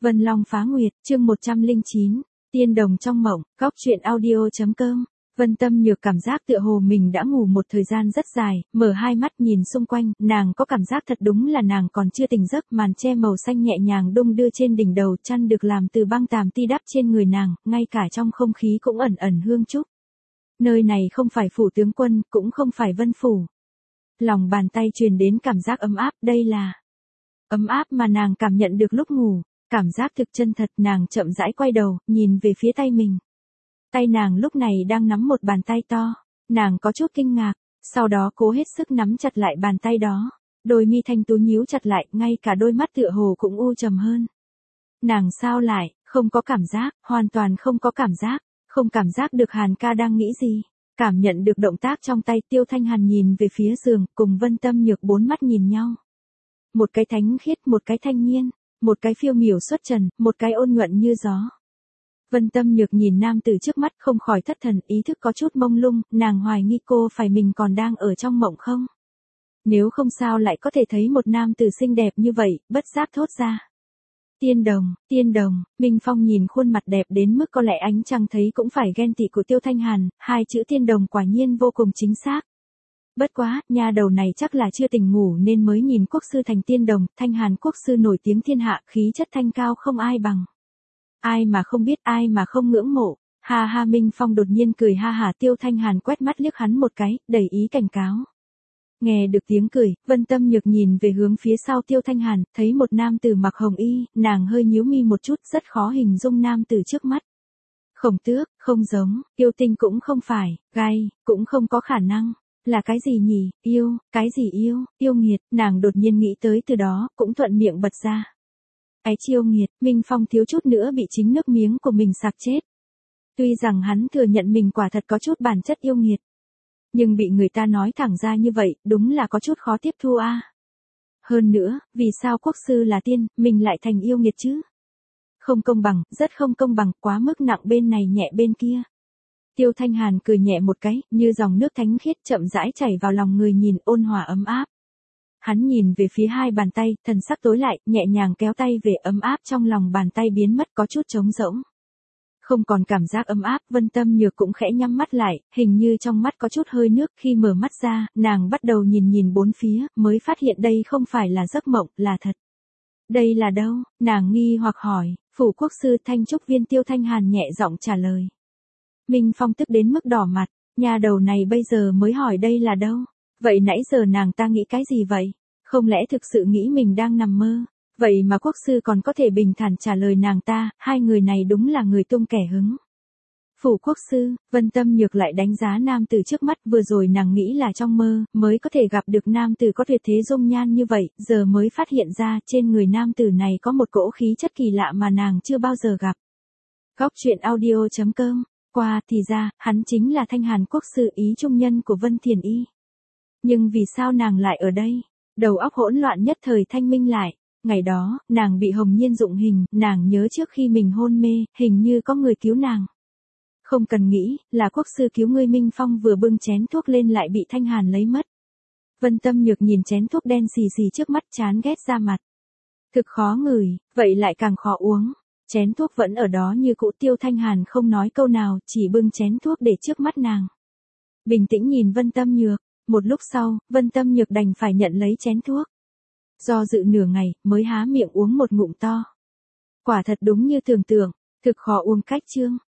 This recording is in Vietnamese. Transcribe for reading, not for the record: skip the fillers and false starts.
Vân Long Phá Nguyệt, chương 109, Tiên Đồng trong mộng, góc truyện audio.com. Vân Tâm Nhược cảm giác tựa hồ mình đã ngủ một thời gian rất dài, mở hai mắt nhìn xung quanh, nàng có cảm giác thật đúng là nàng còn chưa tỉnh giấc, màn che màu xanh nhẹ nhàng đung đưa trên đỉnh đầu, chăn được làm từ băng tàm ti đắp trên người nàng, ngay cả trong không khí cũng ẩn ẩn hương trúc. Nơi này không phải phủ tướng quân, cũng không phải Vân phủ. Lòng bàn tay truyền đến cảm giác ấm áp, đây là ấm áp mà nàng cảm nhận được lúc ngủ. Cảm giác thực chân thật, nàng chậm rãi quay đầu, nhìn về phía tay mình. Tay nàng lúc này đang nắm một bàn tay to. Nàng có chút kinh ngạc, sau đó cố hết sức nắm chặt lại bàn tay đó. Đôi mi thanh tú nhíu chặt lại, ngay cả đôi mắt tựa hồ cũng u trầm hơn. Nàng sao lại, không có cảm giác, hoàn toàn không có cảm giác, không cảm giác được Hàn ca đang nghĩ gì. Cảm nhận được động tác trong tay, Tiêu Thanh Hàn nhìn về phía giường, cùng Vân Tâm Nhược bốn mắt nhìn nhau. Một cái thánh khiết, một cái thanh nhiên. Một cái phiêu miểu xuất trần, một cái ôn nhuận như gió. Vân Tâm Nhược nhìn nam tử trước mắt không khỏi thất thần, ý thức có chút mông lung, nàng hoài nghi cô phải mình còn đang ở trong mộng không? Nếu không sao lại có thể thấy một nam tử xinh đẹp như vậy, bất giác thốt ra. Tiên đồng, Minh Phong nhìn khuôn mặt đẹp đến mức có lẽ ánh trăng thấy cũng phải ghen tị của Tiêu Thanh Hàn, hai chữ tiên đồng quả nhiên vô cùng chính xác. Bất quá, nha đầu này chắc là chưa tỉnh ngủ nên mới nhìn quốc sư thành tiên đồng, Thanh Hàn quốc sư nổi tiếng thiên hạ, khí chất thanh cao không ai bằng. Ai mà không biết, ai mà không ngưỡng mộ. Ha ha, Minh Phong đột nhiên cười ha hả, Tiêu Thanh Hàn quét mắt liếc hắn một cái, đầy ý cảnh cáo. Nghe được tiếng cười, Vân Tâm Nhược nhìn về hướng phía sau Tiêu Thanh Hàn, thấy một nam tử mặc hồng y, nàng hơi nhíu mi một chút, rất khó hình dung nam tử trước mắt. Khổng Tước, không giống, yêu tinh cũng không phải, gai, cũng không có khả năng. Là cái gì nhỉ, yêu, cái gì yêu nghiệt, nàng đột nhiên nghĩ tới từ đó, cũng thuận miệng bật ra. Ái chiêu nghiệt, Minh Phong thiếu chút nữa bị chính nước miếng của mình sặc chết. Tuy rằng hắn thừa nhận mình quả thật có chút bản chất yêu nghiệt. Nhưng bị người ta nói thẳng ra như vậy, đúng là có chút khó tiếp thu a. Hơn nữa, vì sao quốc sư là tiên, mình lại thành yêu nghiệt chứ? Không công bằng, rất không công bằng, quá mức nặng bên này nhẹ bên kia. Tiêu Thanh Hàn cười nhẹ một cái, như dòng nước thánh khiết chậm rãi chảy vào lòng người nhìn ôn hòa ấm áp. Hắn nhìn về phía hai bàn tay, thần sắc tối lại, nhẹ nhàng kéo tay về, ấm áp trong lòng bàn tay biến mất, có chút trống rỗng. Không còn cảm giác ấm áp, Vân Tâm Nhược cũng khẽ nhắm mắt lại, hình như trong mắt có chút hơi nước, khi mở mắt ra, nàng bắt đầu nhìn bốn phía, mới phát hiện đây không phải là giấc mộng, là thật. Đây là đâu? Nàng nghi hoặc hỏi, phủ quốc sư Thanh Trúc Viên. Tiêu Thanh Hàn nhẹ giọng trả lời. Minh Phong tức đến mức đỏ mặt, nhà đầu này bây giờ mới hỏi đây là đâu? Vậy nãy giờ nàng ta nghĩ cái gì vậy? Không lẽ thực sự nghĩ mình đang nằm mơ? Vậy mà quốc sư còn có thể bình thản trả lời nàng ta, hai người này đúng là người tung kẻ hứng. Phủ quốc sư, Vân Tâm Nhược lại đánh giá nam tử trước mắt, vừa rồi nàng nghĩ là trong mơ, mới có thể gặp được nam tử có tuyệt thế dung nhan như vậy, giờ mới phát hiện ra trên người nam tử này có một cỗ khí chất kỳ lạ mà nàng chưa bao giờ gặp. Góc truyện audio.com. Qua thì ra, hắn chính là Thanh Hàn quốc sư, ý trung nhân của Vân Thiền Y. Nhưng vì sao nàng lại ở đây? Đầu óc hỗn loạn nhất thời thanh minh lại. Ngày đó, nàng bị Hồng Nhiên dụng hình, nàng nhớ trước khi mình hôn mê, hình như có người cứu nàng. Không cần nghĩ, là quốc sư cứu ngươi. Minh Phong vừa bưng chén thuốc lên lại bị Thanh Hàn lấy mất. Vân Tâm Nhược nhìn chén thuốc đen xì xì trước mắt, chán ghét ra mặt. Thực khó ngửi, vậy lại càng khó uống. Chén thuốc vẫn ở đó như cũ. Tiêu Thanh Hàn không nói câu nào, chỉ bưng chén thuốc để trước mắt nàng. Bình tĩnh nhìn Vân Tâm Nhược, một lúc sau, Vân Tâm Nhược đành phải nhận lấy chén thuốc. Do dự nửa ngày, mới há miệng uống một ngụm to. Quả thật đúng như tưởng tượng, thực khó uống cách chương.